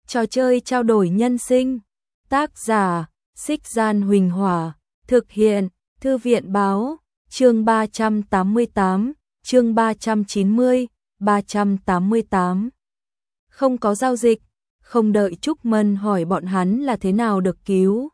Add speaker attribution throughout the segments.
Speaker 1: Trò chơi trao đổi nhân sinh. Tác giả: Xích Gian Huỳnh Hỏa. Thực hiện: Thư viện Báo. Chương 388, chương 390, 388. Không có giao dịch. Không đợi Trúc Mân hỏi bọn hắn là thế nào được cứu,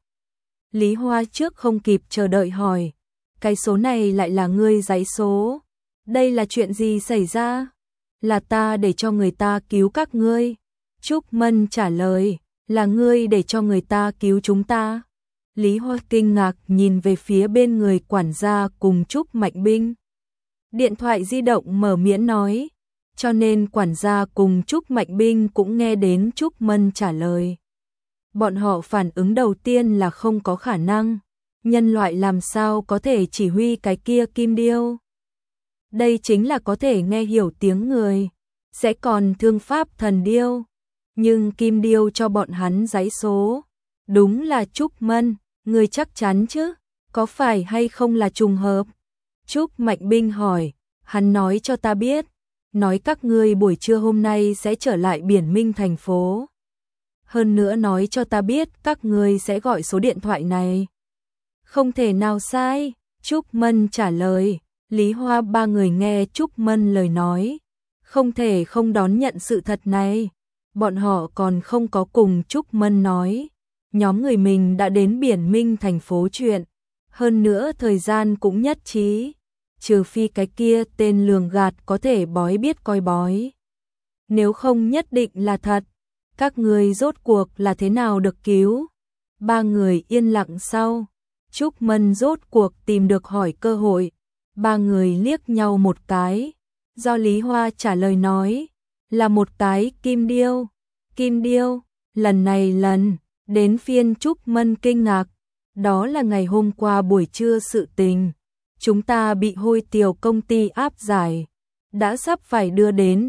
Speaker 1: Lý Hoa trước không kịp chờ đợi hỏi: cái số này lại là ngươi giấy số? Đây là chuyện gì xảy ra? Là ta để cho người ta cứu các ngươi. Trúc Mân trả lời: là ngươi để cho người ta cứu chúng ta. Lý Hoa kinh ngạc nhìn về phía bên người quản gia cùng Trúc Mạnh Binh. Điện thoại di động mở miễn nói, cho nên quản gia cùng Trúc Mạnh Binh cũng nghe đến Trúc Mân trả lời. Bọn họ phản ứng đầu tiên là không có khả năng, nhân loại làm sao có thể chỉ huy cái kia kim điêu. Đây chính là có thể nghe hiểu tiếng người, sẽ còn thương pháp thần điêu. Nhưng kim điêu cho bọn hắn giấy số. Đúng là Trúc Mân, người chắc chắn chứ? Có phải hay không là trùng hợp? Trúc Mạnh Binh hỏi, hắn nói cho ta biết, nói các ngươi buổi trưa hôm nay sẽ trở lại Biển Minh thành phố. Hơn nữa nói cho ta biết các ngươi sẽ gọi số điện thoại này. Không thể nào sai, Trúc Mân trả lời. Lý Hoa ba người nghe Trúc Mân lời nói, không thể không đón nhận sự thật này. Bọn họ còn không có cùng Trúc Mân nói, nhóm người mình đã đến Biển Minh thành phố chuyện, hơn nữa thời gian cũng nhất trí, trừ phi cái kia tên lường gạt có thể bói biết coi bói. Nếu không nhất định là thật. Các người rốt cuộc là thế nào được cứu? Ba người yên lặng sau, Trúc Mân rốt cuộc tìm được hỏi cơ hội. Ba người liếc nhau một cái, do Lý Hoa trả lời nói, là một cái kim điêu. Kim điêu, lần này đến phiên Trúc Mân kinh ngạc, đó là ngày hôm qua buổi trưa sự tình. Chúng ta bị Hôi Tiều công ty áp giải, đã sắp phải đưa đến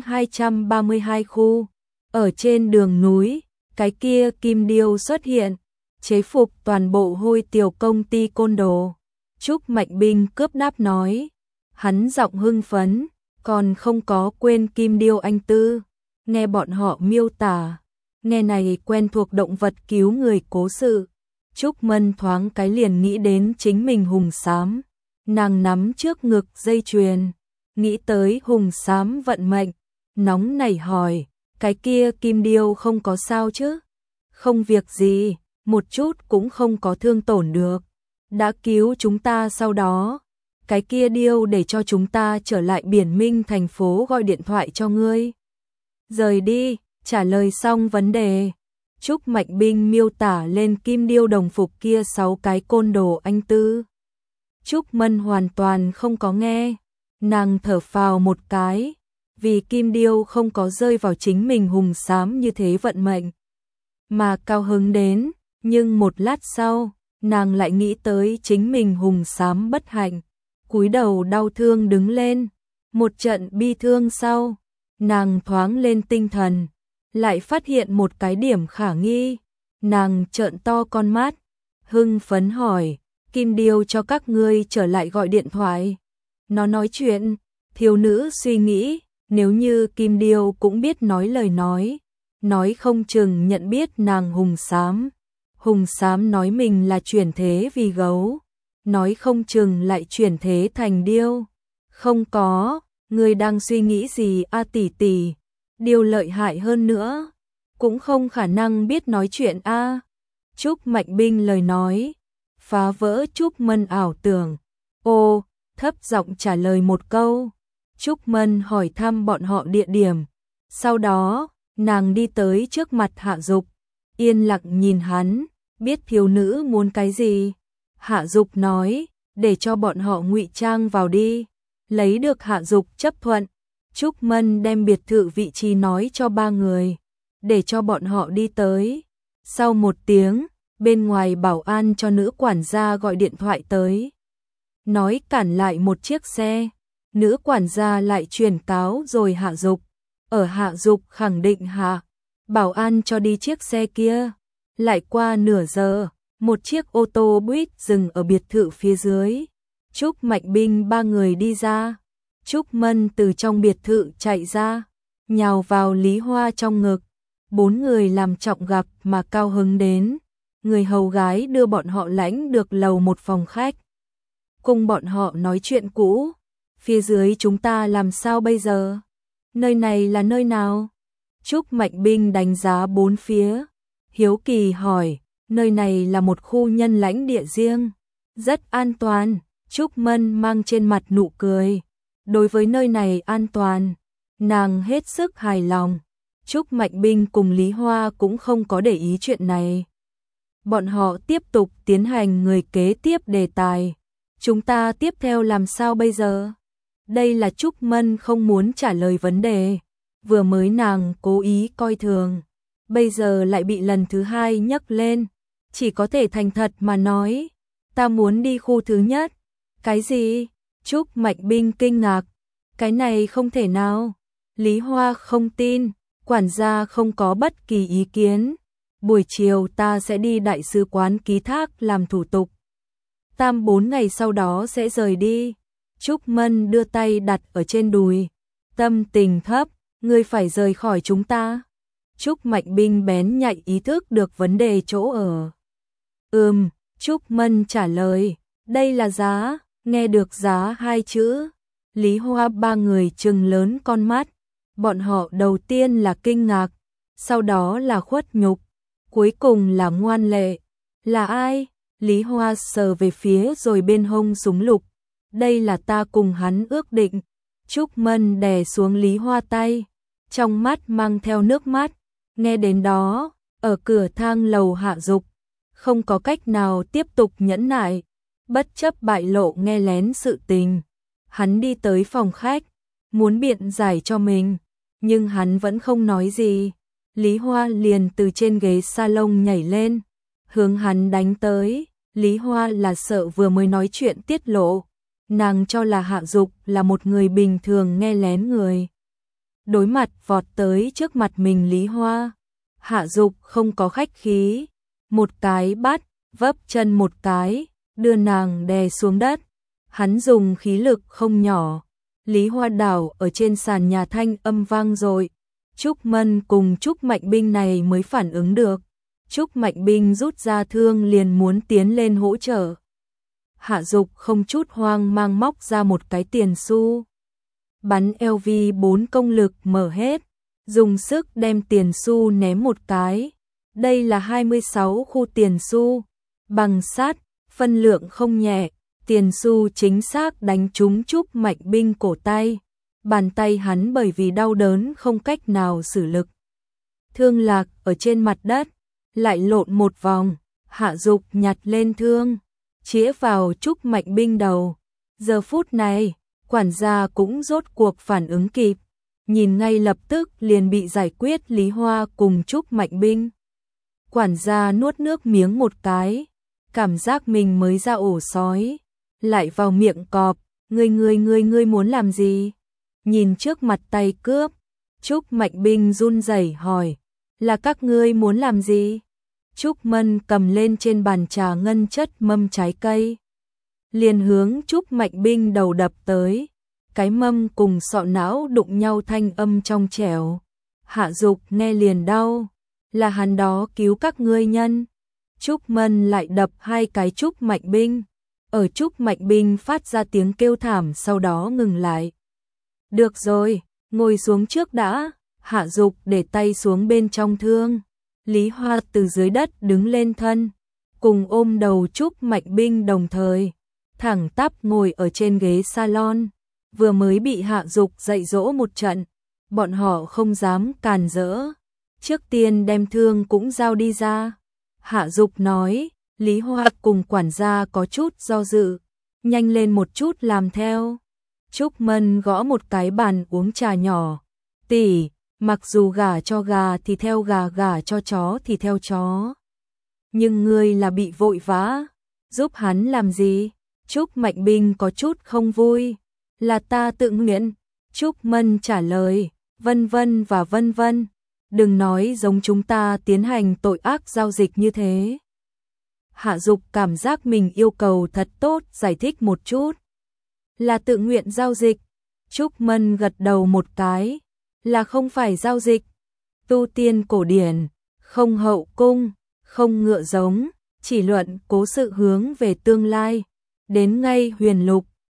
Speaker 1: 232 khu. Ở trên đường núi, cái kia kim điêu xuất hiện, chế phục toàn bộ Hôi Tiều công ty côn đồ. Trúc Mạnh Binh cướp đáp nói, hắn giọng hưng phấn, còn không có quên kim điêu anh tư. Nghe bọn họ miêu tả, nghe này quen thuộc động vật cứu người cố sự. Trúc Mân thoáng cái liền nghĩ đến chính mình hùng xám. Nàng nắm trước ngực dây chuyền, nghĩ tới hùng xám vận mệnh, nóng nảy hỏi, cái kia kim điêu không có sao chứ? Không việc gì, một chút cũng không có thương tổn được. Đã cứu chúng ta sau đó, cái kia điêu để cho chúng ta trở lại Biển Minh thành phố gọi điện thoại cho ngươi. Rời đi, trả lời xong vấn đề. Trúc Mạnh Binh miêu tả lên kim điêu đồng phục kia 6 cái côn đồ anh tư. Trúc Mân hoàn toàn không có nghe, nàng thở phào một cái, vì kim điêu không có rơi vào chính mình hùng xám như thế vận mệnh, mà cao hứng đến, nhưng một lát sau, nàng lại nghĩ tới chính mình hùng xám bất hạnh, cúi đầu đau thương đứng lên, một trận bi thương sau, nàng thoáng lên tinh thần, lại phát hiện một cái điểm khả nghi, nàng trợn to con mắt, hưng phấn hỏi, kim điêu cho các ngươi trở lại gọi điện thoại. Nó nói chuyện, thiếu nữ suy nghĩ, nếu như kim điêu cũng biết nói lời nói không chừng nhận biết nàng hùng xám. Hùng xám nói mình là chuyển thế vì gấu, nói không chừng lại chuyển thế thành điêu. Không có, ngươi đang suy nghĩ gì a tỷ tỷ? Điêu lợi hại hơn nữa, cũng không khả năng biết nói chuyện a. Trúc Mạnh Binh lời nói phá vỡ Trúc Mân ảo tưởng. Ô, thấp giọng trả lời một câu. Trúc Mân hỏi thăm bọn họ địa điểm. Sau đó, nàng đi tới trước mặt Hạ Dục, yên lặng nhìn hắn, biết thiếu nữ muốn cái gì. Hạ Dục nói, để cho bọn họ ngụy trang vào đi. Lấy được Hạ Dục chấp thuận, Trúc Mân đem biệt thự vị trí nói cho ba người, để cho bọn họ đi tới. Sau một tiếng, bên ngoài bảo an cho nữ quản gia gọi điện thoại tới, nói cản lại một chiếc xe. Nữ quản gia lại truyền cáo rồi Hạ Dục. Ở Hạ Dục khẳng định hạ, bảo an cho đi chiếc xe kia. Lại qua nửa giờ, một chiếc ô tô buýt dừng ở biệt thự phía dưới. Trúc Mạnh Binh ba người đi ra. Trúc Mân từ trong biệt thự chạy ra, nhào vào Lý Hoa trong ngực. 4 người làm trọng gặp mà cao hứng đến. Người hầu gái đưa bọn họ lãnh được lầu một phòng khách. Cùng bọn họ nói chuyện cũ. Phía dưới chúng ta làm sao bây giờ? Nơi này là nơi nào? Trúc Mạnh Binh đánh giá bốn phía. Hiếu kỳ hỏi, nơi này là một khu nhân lãnh địa riêng. Rất an toàn. Trúc Mân mang trên mặt nụ cười. Đối với nơi này an toàn, nàng hết sức hài lòng. Trúc Mạnh Binh cùng Lý Hoa cũng không có để ý chuyện này. Bọn họ tiếp tục tiến hành người kế tiếp đề tài. Chúng ta tiếp theo làm sao bây giờ? Đây là Trúc Mân không muốn trả lời vấn đề. Vừa mới nàng cố ý coi thường, bây giờ lại bị lần thứ hai nhắc lên. Chỉ có thể thành thật mà nói, ta muốn đi khu thứ nhất. Cái gì? Trúc Mạnh Binh kinh ngạc. Cái này không thể nào. Lý Hoa không tin, quản gia không có bất kỳ ý kiến. Buổi chiều ta sẽ đi đại sứ quán ký thác làm thủ tục. 3-4 ngày sau đó sẽ rời đi. Trúc Mân đưa tay đặt ở trên đùi. Tâm tình thấp, ngươi phải rời khỏi chúng ta. Trúc Mạnh Binh bén nhạy ý thức được vấn đề chỗ ở. Trúc Mân trả lời, đây là giá. Nghe được giá hai chữ, Lý Hoa ba người trừng lớn con mắt. Bọn họ đầu tiên là kinh ngạc, sau đó là khuất nhục, cuối cùng là ngoan lệ. Là ai? Lý Hoa sờ về phía rồi bên hông súng lục. Đây là ta cùng hắn ước định. Trúc Mân đè xuống Lý Hoa tay, trong mắt mang theo nước mắt. Nghe đến đó, ở cửa thang lầu Hạ Dục không có cách nào tiếp tục nhẫn nại. Bất chấp bại lộ nghe lén sự tình, hắn đi tới phòng khách, muốn biện giải cho mình, nhưng hắn vẫn không nói gì. Lý Hoa liền từ trên ghế salon nhảy lên, hướng hắn đánh tới. Lý Hoa là sợ vừa mới nói chuyện tiết lộ, nàng cho là Hạ Dục là một người bình thường nghe lén người. Đối mặt vọt tới trước mặt mình Lý Hoa, Hạ Dục không có khách khí, một cái bắt, vấp chân một cái, đưa nàng đè xuống đất. Hắn dùng khí lực không nhỏ. Lý Hoa đảo ở trên sàn nhà thanh âm vang dội. Trúc Mân cùng Trúc Mạnh Binh này mới phản ứng được. Trúc Mạnh Binh rút ra thương liền muốn tiến lên hỗ trợ. Hạ Dục không chút hoang mang móc ra một cái tiền xu. Bắn LV4 công lực mở hết, dùng sức đem tiền xu ném một cái. Đây là 26 khu tiền xu, bằng sắt, phân lượng không nhẹ. Tiền xu chính xác đánh trúng Trúc Mạnh Binh cổ tay. Bàn tay hắn bởi vì đau đớn không cách nào sử lực. Thương lạc ở trên mặt đất, lại lộn một vòng. Hạ Dục nhặt lên thương, chĩa vào Trúc Mạnh Binh đầu. Giờ phút này, quản gia cũng rốt cuộc phản ứng kịp, nhìn ngay lập tức liền bị giải quyết Lý Hoa cùng Trúc Mạnh Binh. Quản gia nuốt nước miếng một cái, cảm giác mình mới ra ổ sói, lại vào miệng cọp. Ngươi muốn làm gì? Nhìn trước mặt tay cướp, Trúc Mạnh Binh run rẩy hỏi, là các ngươi muốn làm gì? Trúc Mân cầm lên trên bàn trà ngân chất mâm trái cây, liền hướng Trúc Mạnh Binh đầu đập tới. Cái mâm cùng sọ não đụng nhau thanh âm trong trẻo. Hạ Dục nghe liền đau, là hắn đó cứu các ngươi nhân. Trúc Mân lại đập hai cái Trúc Mạnh Binh. Ở Trúc Mạnh Binh phát ra tiếng kêu thảm, sau đó ngừng lại. Được rồi, ngồi xuống trước đã. Hạ Dục để tay xuống bên trong thương. Lý Hoa từ dưới đất đứng lên thân, cùng ôm đầu Trúc Mạnh Binh đồng thời, thẳng tắp ngồi ở trên ghế salon. Vừa mới bị Hạ Dục dạy dỗ một trận, bọn họ không dám càn rỡ. Trước tiên đem thương cũng giao đi ra. Hạ Dục nói. Lý Hoa cùng quản gia có chút do dự, nhanh lên một chút làm theo. Trúc Mân gõ một cái bàn uống trà nhỏ. Tỷ, mặc dù gả cho gà thì theo gà, gả cho chó thì theo chó. Nhưng ngươi là bị vội vã, giúp hắn làm gì? Trúc Mạnh Binh có chút không vui. Là ta tự nguyện. Trúc Mân trả lời, vân vân và vân vân. Đừng nói giống chúng ta tiến hành tội ác giao dịch như thế. Hạ Dục cảm giác mình yêu cầu thật tốt giải thích một chút. Là tự nguyện giao dịch. Trúc Mân gật đầu một cái. Là không phải giao dịch. tu tiên cổ điển, không hậu cung, không ngựa giống, chỉ luận cố sự hướng về tương lai. Đến ngay huyền lục,